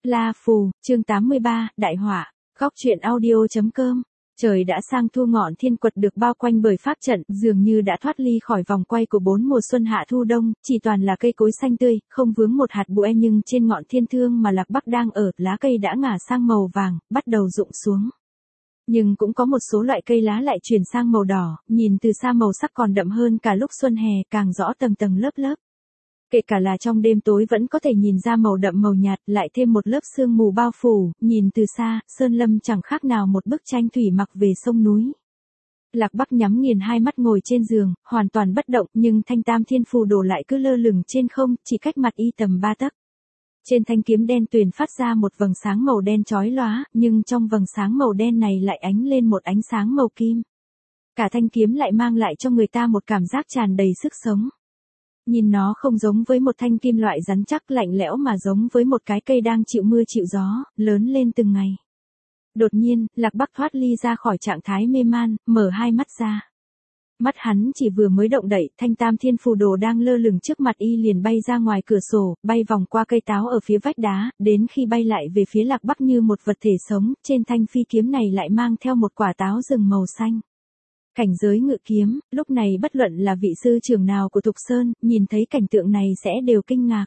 La Phù, chương 83, Đại họa, góc truyện audio.com. Trời đã sang thu, ngọn thiên quật được bao quanh bởi pháp trận, dường như đã thoát ly khỏi vòng quay của bốn mùa xuân hạ thu đông, chỉ toàn là cây cối xanh tươi, không vướng một hạt bụi, nhưng trên ngọn thiên thương mà Lạc Bắc đang ở, lá cây đã ngả sang màu vàng, bắt đầu rụng xuống. Nhưng cũng có một số loại cây lá lại chuyển sang màu đỏ, nhìn từ xa màu sắc còn đậm hơn cả lúc xuân hè, càng rõ tầng tầng lớp lớp. Kể cả là trong đêm tối vẫn có thể nhìn ra màu đậm màu nhạt, lại thêm một lớp sương mù bao phủ, nhìn từ xa, sơn lâm chẳng khác nào một bức tranh thủy mặc về sông núi. Lạc Bắc nhắm nghiền hai mắt ngồi trên giường, hoàn toàn bất động, nhưng thanh tam thiên phù đồ lại cứ lơ lửng trên không, chỉ cách mặt y tầm 3 tấc. Trên thanh kiếm đen tuyền phát ra một vầng sáng màu đen chói lóa, nhưng trong vầng sáng màu đen này lại ánh lên một ánh sáng màu kim. Cả thanh kiếm lại mang lại cho người ta một cảm giác tràn đầy sức sống. Nhìn nó không giống với một thanh kim loại rắn chắc lạnh lẽo mà giống với một cái cây đang chịu mưa chịu gió, lớn lên từng ngày. Đột nhiên, Lạc Bắc thoát ly ra khỏi trạng thái mê man, mở hai mắt ra. Mắt hắn chỉ vừa mới động đậy, thanh tam thiên phù đồ đang lơ lửng trước mặt y liền bay ra ngoài cửa sổ, bay vòng qua cây táo ở phía vách đá, đến khi bay lại về phía Lạc Bắc như một vật thể sống, trên thanh phi kiếm này lại mang theo một quả táo rừng màu xanh. Cảnh giới ngự kiếm, lúc này bất luận là vị sư trưởng nào của Thục Sơn, nhìn thấy cảnh tượng này sẽ đều kinh ngạc.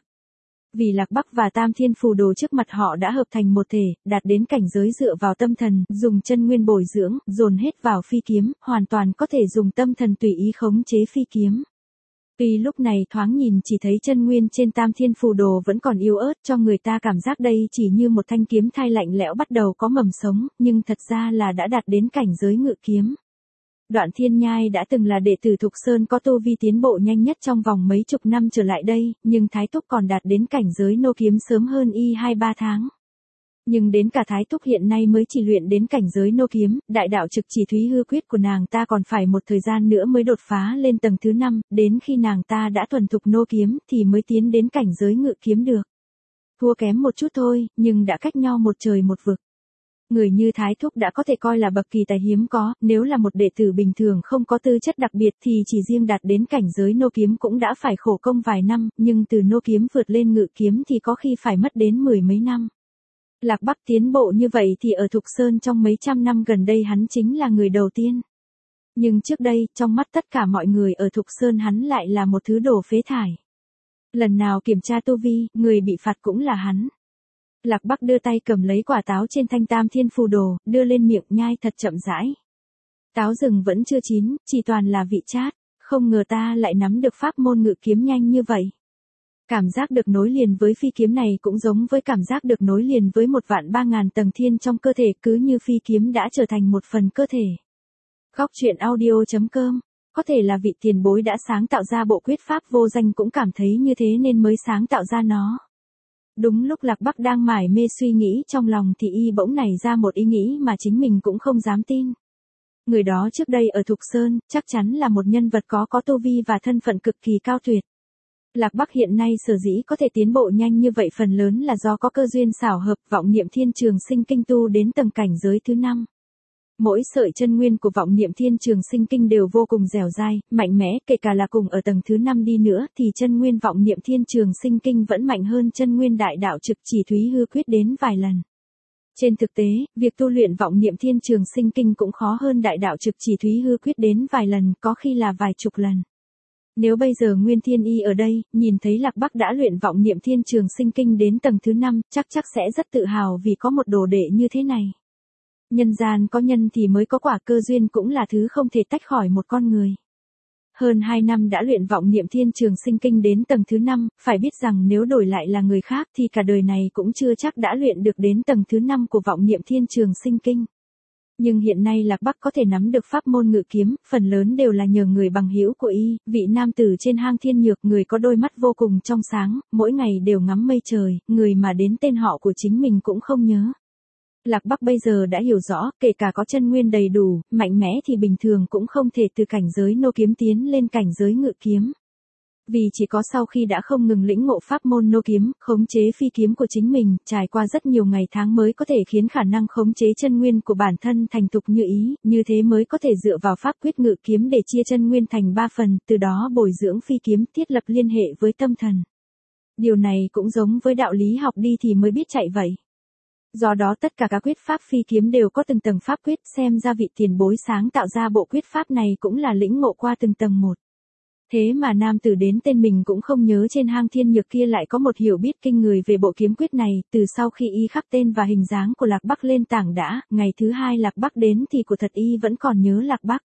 Vì Lạc Bắc và Tam Thiên Phù Đồ trước mặt họ đã hợp thành một thể, đạt đến cảnh giới dựa vào tâm thần, dùng chân nguyên bồi dưỡng, dồn hết vào phi kiếm, hoàn toàn có thể dùng tâm thần tùy ý khống chế phi kiếm. Tuy lúc này thoáng nhìn chỉ thấy chân nguyên trên Tam Thiên Phù Đồ vẫn còn yếu ớt, cho người ta cảm giác đây chỉ như một thanh kiếm thai lạnh lẽo bắt đầu có mầm sống, nhưng thật ra là đã đạt đến cảnh giới ngự kiếm. Đoạn Thiên Nhai đã từng là đệ tử Thục Sơn có tu vi tiến bộ nhanh nhất trong vòng mấy chục năm trở lại đây, nhưng Thái Túc còn đạt đến cảnh giới nô kiếm sớm hơn y 2-3 tháng. Nhưng đến cả Thái Túc hiện nay mới chỉ luyện đến cảnh giới nô kiếm, đại đạo trực chỉ thúy hư quyết của nàng ta còn phải một thời gian nữa mới đột phá lên tầng thứ 5, đến khi nàng ta đã thuần thục nô kiếm thì mới tiến đến cảnh giới ngự kiếm được. Thua kém một chút thôi, nhưng đã cách nhau một trời một vực. Người như Thái Thúc đã có thể coi là bậc kỳ tài hiếm có, nếu là một đệ tử bình thường không có tư chất đặc biệt thì chỉ riêng đạt đến cảnh giới nô kiếm cũng đã phải khổ công vài năm, nhưng từ nô kiếm vượt lên ngự kiếm thì có khi phải mất đến 10 mấy năm. Lạc Bắc tiến bộ như vậy thì ở Thục Sơn trong mấy trăm năm gần đây hắn chính là người đầu tiên. Nhưng trước đây, trong mắt tất cả mọi người ở Thục Sơn hắn lại là một thứ đồ phế thải. Lần nào kiểm tra tu vi, người bị phạt cũng là hắn. Lạc Bắc đưa tay cầm lấy quả táo trên thanh tam thiên phù đồ, đưa lên miệng nhai thật chậm rãi. Táo rừng vẫn chưa chín, chỉ toàn là vị chát, không ngờ ta lại nắm được pháp môn ngự kiếm nhanh như vậy. Cảm giác được nối liền với phi kiếm này cũng giống với cảm giác được nối liền với 1.300.000 tầng thiên trong cơ thể, cứ như phi kiếm đã trở thành một phần cơ thể. Góc truyện audio.com. Có thể là vị tiền bối đã sáng tạo ra bộ quyết pháp vô danh cũng cảm thấy như thế nên mới sáng tạo ra nó. Đúng lúc Lạc Bắc đang mải mê suy nghĩ trong lòng thì y bỗng nảy ra một ý nghĩ mà chính mình cũng không dám tin. Người đó trước đây ở Thục Sơn, chắc chắn là một nhân vật có tu vi và thân phận cực kỳ cao tuyệt. Lạc Bắc hiện nay sở dĩ có thể tiến bộ nhanh như vậy phần lớn là do có cơ duyên xảo hợp, vọng niệm thiên trường sinh kinh tu đến tầng cảnh giới thứ 5. Mỗi sợi chân nguyên của vọng niệm thiên trường sinh kinh đều vô cùng dẻo dai, mạnh mẽ, kể cả là cùng ở tầng thứ 5 đi nữa thì chân nguyên vọng niệm thiên trường sinh kinh vẫn mạnh hơn chân nguyên đại đạo trực chỉ thúy hư quyết đến vài lần. Trên thực tế, việc tu luyện vọng niệm thiên trường sinh kinh cũng khó hơn đại đạo trực chỉ thúy hư quyết đến vài lần, có khi là vài chục lần. Nếu bây giờ Nguyên Thiên Y ở đây, nhìn thấy Lạc Bắc đã luyện vọng niệm thiên trường sinh kinh đến tầng thứ 5, chắc sẽ rất tự hào vì có một đồ đệ như thế này. Nhân gian có nhân thì mới có quả, cơ duyên cũng là thứ không thể tách khỏi một con người. Hơn 2 năm đã luyện vọng niệm thiên trường sinh kinh đến tầng thứ 5, phải biết rằng nếu đổi lại là người khác thì cả đời này cũng chưa chắc đã luyện được đến tầng thứ 5 của vọng niệm thiên trường sinh kinh. Nhưng hiện nay Lạc Bắc có thể nắm được pháp môn ngự kiếm, phần lớn đều là nhờ người bằng hữu của y, vị nam tử trên hang thiên nhược, người có đôi mắt vô cùng trong sáng, mỗi ngày đều ngắm mây trời, người mà đến tên họ của chính mình cũng không nhớ. Lạc Bắc bây giờ đã hiểu rõ, kể cả có chân nguyên đầy đủ, mạnh mẽ thì bình thường cũng không thể từ cảnh giới nô kiếm tiến lên cảnh giới ngự kiếm. Vì chỉ có sau khi đã không ngừng lĩnh ngộ pháp môn nô kiếm, khống chế phi kiếm của chính mình, trải qua rất nhiều ngày tháng mới có thể khiến khả năng khống chế chân nguyên của bản thân thành thục như ý, như thế mới có thể dựa vào pháp quyết ngự kiếm để chia chân nguyên thành 3 phần, từ đó bồi dưỡng phi kiếm, thiết lập liên hệ với tâm thần. Điều này cũng giống với đạo lý học đi thì mới biết chạy vậy. Do đó tất cả các quyết pháp phi kiếm đều có từng tầng pháp quyết, xem ra vị tiền bối sáng tạo ra bộ quyết pháp này cũng là lĩnh ngộ qua từng tầng một. Thế mà nam tử đến tên mình cũng không nhớ trên hang thiên nhược kia lại có một hiểu biết kinh người về bộ kiếm quyết này, từ sau khi y khắc tên và hình dáng của Lạc Bắc lên tảng đã, ngày thứ hai Lạc Bắc đến thì của thật y vẫn còn nhớ Lạc Bắc.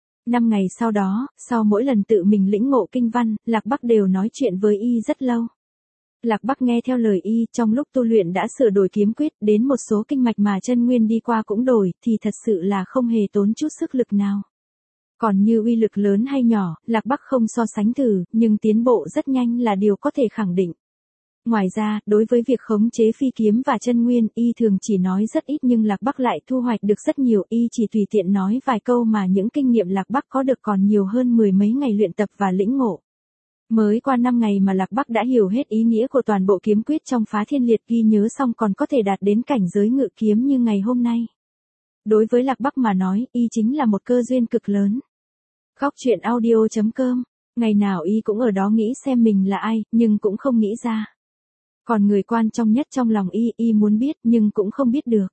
5 ngày sau đó, sau mỗi lần tự mình lĩnh ngộ kinh văn, Lạc Bắc đều nói chuyện với y rất lâu. Lạc Bắc nghe theo lời y, trong lúc tu luyện đã sửa đổi kiếm quyết, đến một số kinh mạch mà chân nguyên đi qua cũng đổi, thì thật sự là không hề tốn chút sức lực nào. Còn như uy lực lớn hay nhỏ, Lạc Bắc không so sánh thử, nhưng tiến bộ rất nhanh là điều có thể khẳng định. Ngoài ra, đối với việc khống chế phi kiếm và chân nguyên, y thường chỉ nói rất ít nhưng Lạc Bắc lại thu hoạch được rất nhiều, y chỉ tùy tiện nói vài câu mà những kinh nghiệm Lạc Bắc có được còn nhiều hơn 10 mấy ngày luyện tập và lĩnh ngộ. Mới qua 5 ngày mà Lạc Bắc đã hiểu hết ý nghĩa của toàn bộ kiếm quyết trong Phá Thiên Liệt, ghi nhớ xong còn có thể đạt đến cảnh giới ngự kiếm như ngày hôm nay. Đối với Lạc Bắc mà nói, y chính là một cơ duyên cực lớn. Góc truyện audio.com, ngày nào y cũng ở đó nghĩ xem mình là ai, nhưng cũng không nghĩ ra. Còn người quan trọng nhất trong lòng y muốn biết nhưng cũng không biết được.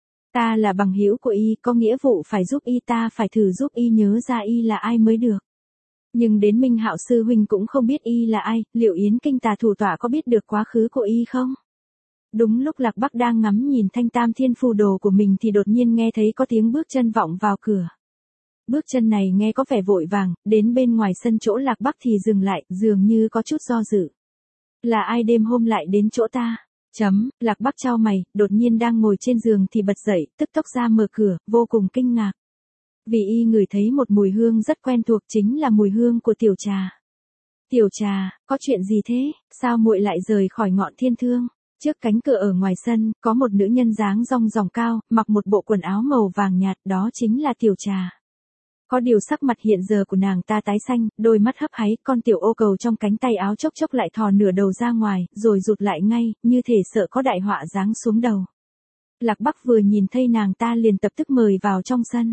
Ta là bằng hữu của y, có nghĩa vụ phải giúp y, ta phải thử giúp y nhớ ra y là ai mới được. Nhưng đến Minh Hạo sư huynh cũng không biết y là ai, liệu Yến Kinh Tà thủ tọa có biết được quá khứ của y không? Đúng lúc Lạc Bắc đang ngắm nhìn thanh tam thiên phù đồ của mình thì đột nhiên nghe thấy có tiếng bước chân vọng vào cửa. Bước chân này nghe có vẻ vội vàng, đến bên ngoài sân chỗ Lạc Bắc thì dừng lại, dường như có chút do dự. Là ai đêm hôm lại đến chỗ ta? Lạc Bắc chau mày, đột nhiên đang ngồi trên giường thì bật dậy, tức tốc ra mở cửa, vô cùng kinh ngạc. Vì y ngửi thấy một mùi hương rất quen thuộc, chính là mùi hương của tiểu trà. Tiểu trà, có chuyện gì thế, sao muội lại rời khỏi Ngọn Thiên Thương? Trước cánh cửa ở ngoài sân, có một nữ nhân dáng rong ròng cao, mặc một bộ quần áo màu vàng nhạt, đó chính là tiểu trà. Có điều sắc mặt hiện giờ của nàng ta tái xanh, đôi mắt hấp háy, con tiểu ô cầu trong cánh tay áo chốc chốc lại thò nửa đầu ra ngoài, rồi rụt lại ngay, như thể sợ có đại họa giáng xuống đầu. Lạc Bắc vừa nhìn thấy nàng ta liền tập tức mời vào trong sân.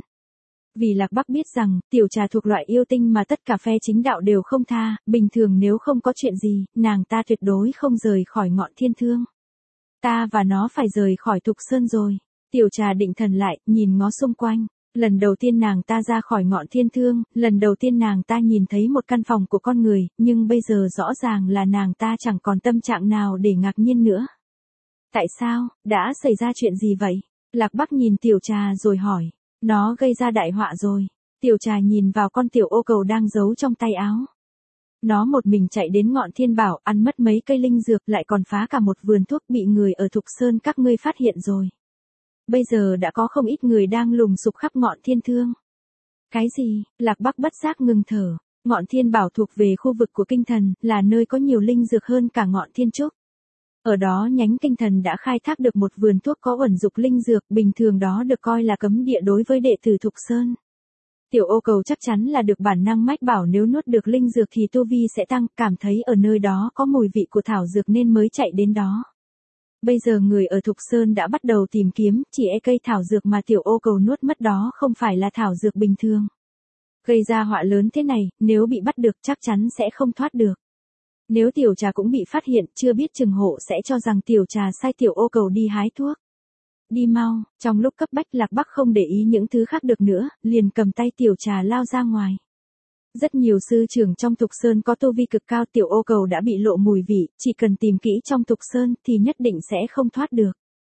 Vì Lạc Bắc biết rằng, tiểu trà thuộc loại yêu tinh mà tất cả phe chính đạo đều không tha, bình thường nếu không có chuyện gì, nàng ta tuyệt đối không rời khỏi Ngọn Thiên Thương. Ta và nó phải rời khỏi Thục Sơn rồi. Tiểu trà định thần lại, nhìn ngó xung quanh. Lần đầu tiên nàng ta ra khỏi Ngọn Thiên Thương, lần đầu tiên nàng ta nhìn thấy một căn phòng của con người, nhưng bây giờ rõ ràng là nàng ta chẳng còn tâm trạng nào để ngạc nhiên nữa. Tại sao, đã xảy ra chuyện gì vậy? Lạc Bắc nhìn tiểu trà rồi hỏi. Nó gây ra đại họa rồi. Tiểu trà nhìn vào con tiểu ô cầu đang giấu trong tay áo. Nó một mình chạy đến Ngọn Thiên Bảo, ăn mất mấy cây linh dược, lại còn phá cả một vườn thuốc, bị người ở Thục Sơn các ngươi phát hiện rồi. Bây giờ đã có không ít người đang lùng sục khắp Ngọn Thiên Thương. Cái gì? Lạc Bắc bất giác ngừng thở. Ngọn Thiên Bảo thuộc về khu vực của kinh thần, là nơi có nhiều linh dược hơn cả Ngọn Thiên Trúc. Ở đó nhánh kinh thần đã khai thác được một vườn thuốc có uẩn dục linh dược, bình thường đó được coi là cấm địa đối với đệ tử Thục Sơn. Tiểu ô cầu chắc chắn là được bản năng mách bảo nếu nuốt được linh dược thì tu vi sẽ tăng, cảm thấy ở nơi đó có mùi vị của thảo dược nên mới chạy đến đó. Bây giờ người ở Thục Sơn đã bắt đầu tìm kiếm, chỉ e cây thảo dược mà tiểu ô cầu nuốt mất đó không phải là thảo dược bình thường. Gây ra họa lớn thế này, nếu bị bắt được chắc chắn sẽ không thoát được. Nếu tiểu trà cũng bị phát hiện, chưa biết chừng hộ sẽ cho rằng tiểu trà sai tiểu ô cầu đi hái thuốc. Đi mau, trong lúc cấp bách Lạc Bắc không để ý những thứ khác được nữa, liền cầm tay tiểu trà lao ra ngoài. Rất nhiều sư trưởng trong Thục Sơn có tu vi cực cao, tiểu ô cầu đã bị lộ mùi vị, chỉ cần tìm kỹ trong Thục Sơn thì nhất định sẽ không thoát được.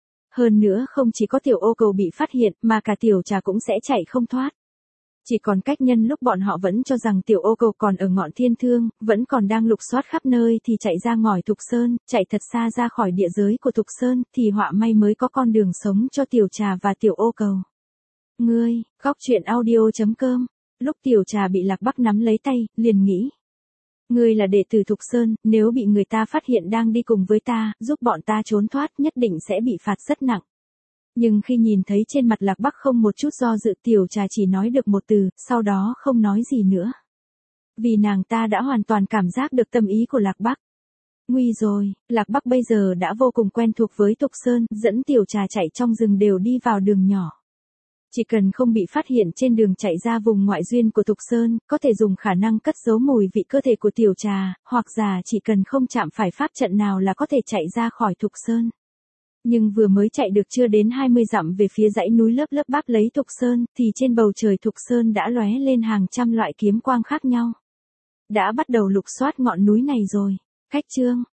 Hơn nữa không chỉ có tiểu ô cầu bị phát hiện mà cả tiểu trà cũng sẽ chạy không thoát. Chỉ còn cách nhân lúc bọn họ vẫn cho rằng tiểu ô cầu còn ở Ngọn Thiên Thương, vẫn còn đang lục soát khắp nơi thì chạy ra ngoài Thục Sơn, chạy thật xa ra khỏi địa giới của Thục Sơn thì họa may mới có con đường sống cho tiểu trà và tiểu ô cầu. Ngươi, góc truyện audio.com. Lúc tiểu trà bị Lạc Bắc nắm lấy tay, liền nghĩ. Ngươi là đệ tử Thục Sơn, nếu bị người ta phát hiện đang đi cùng với ta, giúp bọn ta trốn thoát nhất định sẽ bị phạt rất nặng. Nhưng khi nhìn thấy trên mặt Lạc Bắc không một chút do dự, tiểu trà chỉ nói được một từ, sau đó không nói gì nữa. Vì nàng ta đã hoàn toàn cảm giác được tâm ý của Lạc Bắc. Nguy rồi, Lạc Bắc bây giờ đã vô cùng quen thuộc với Thục Sơn, dẫn tiểu trà chạy trong rừng đều đi vào đường nhỏ. Chỉ cần không bị phát hiện trên đường chạy ra vùng ngoại duyên của Thục Sơn, có thể dùng khả năng cất giấu mùi vị cơ thể của tiểu trà, hoặc giả chỉ cần không chạm phải pháp trận nào là có thể chạy ra khỏi Thục Sơn. Nhưng vừa mới chạy được chưa đến 20 dặm về phía dãy núi lớp lớp Bắc lấy Thục Sơn, thì trên bầu trời Thục Sơn đã lóe lên hàng trăm loại kiếm quang khác nhau. Đã bắt đầu lục soát ngọn núi này rồi. Khách Trương,